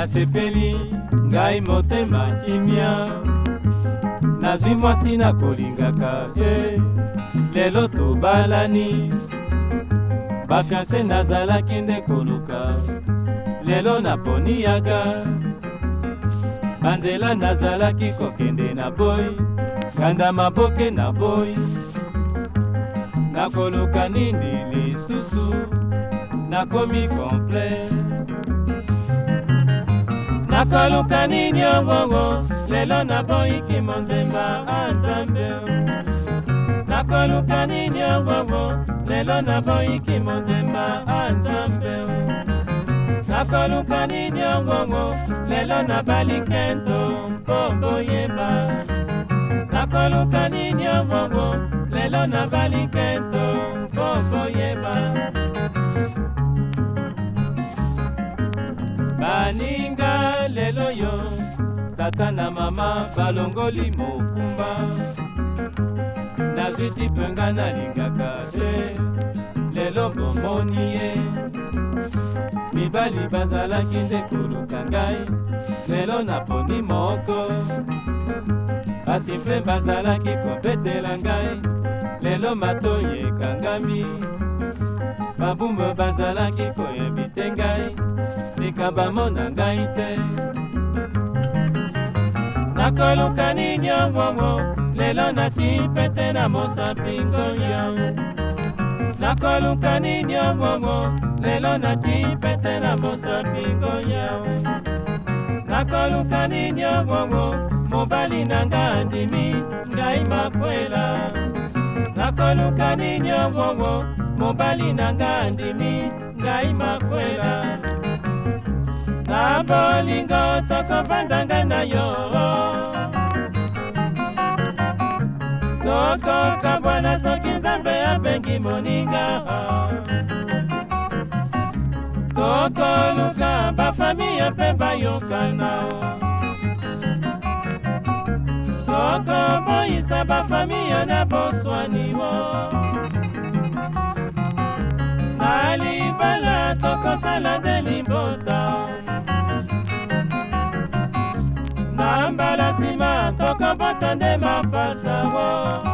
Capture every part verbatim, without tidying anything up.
nasepeli ngai motema kimia, nazwi mwasi nakolingaka e, lelo tobalani. Bafianse nazalaki nde koluka, lelo naponiyaga. Banzela nazalaki kokende na boy, kanda maboke na boy. Nakoluka nini lisusu, nakomi complet. Nakoluka nini ongongo, lelo naboyiki monzemba anzambe. Nakoluka nini ongongo, lelo naboyiki monzemba anzambe. Nakoluka nini ongongo, lelo nabali kento mpo yeba. Nakoluka nini ongongo, lelo nabali kento mpo yeba. Baninga lelo yo, tata na mama balongoli mokumba. Nazwi tipenga nalingaka te, lelo bomoni ye. Mibali bazalaki nde koluka ngai, lelo naponi moko. Basi mpe bazalaki kobetela ngai, lelo matoyi ekangami. Babumbu bazalaki koyebite ngai, sika bamona ngai te. Nakoluka nini ongongo, lelo nati pete na mosapi ngoya. Nakoluka nini ongongo, lelo nati pete na mosapi ngoya. Nakoluka nini ongongo, mobali nanga andimi ngai makwela. Nakoluka nini ongongo, mobali nanga andimi ngai makwela. Na bolingo tokobandanga na yo, tokoka bwana soki nzambe abengi moninga. Tokoluka bafamiye mpe bayokana, tokoboyisa bafamiye na boswani wo. Na libala tokosala nde limbota, na mbala nsima tokobota nde mapasa wo.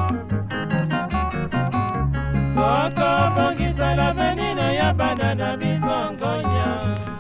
Tokobongisa lavenino ya bana na biso ngonya.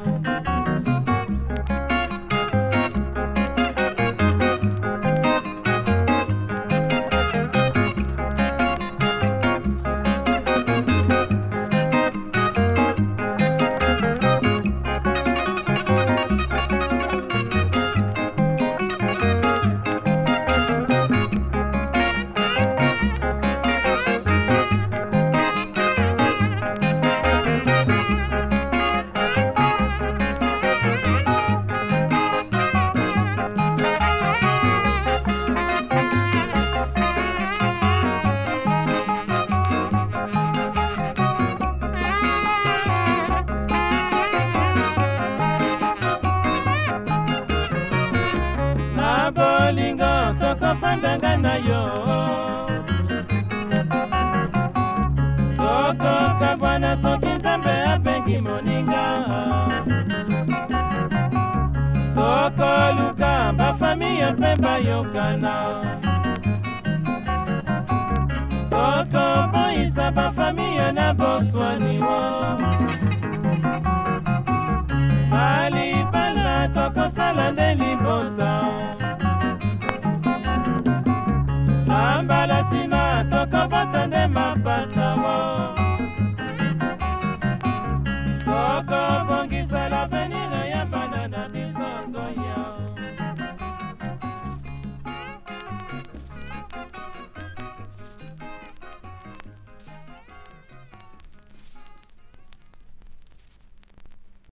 Bolingo tokofandanga na yo, tokoka bwana soki nzambe abengi moninga. Tokoluka bafamiye mpe bayokana, tokoboyisa bafamiye na boswani wo. Malibala tokosala nde libota, mbala nsima tokobota nde mapasa wo.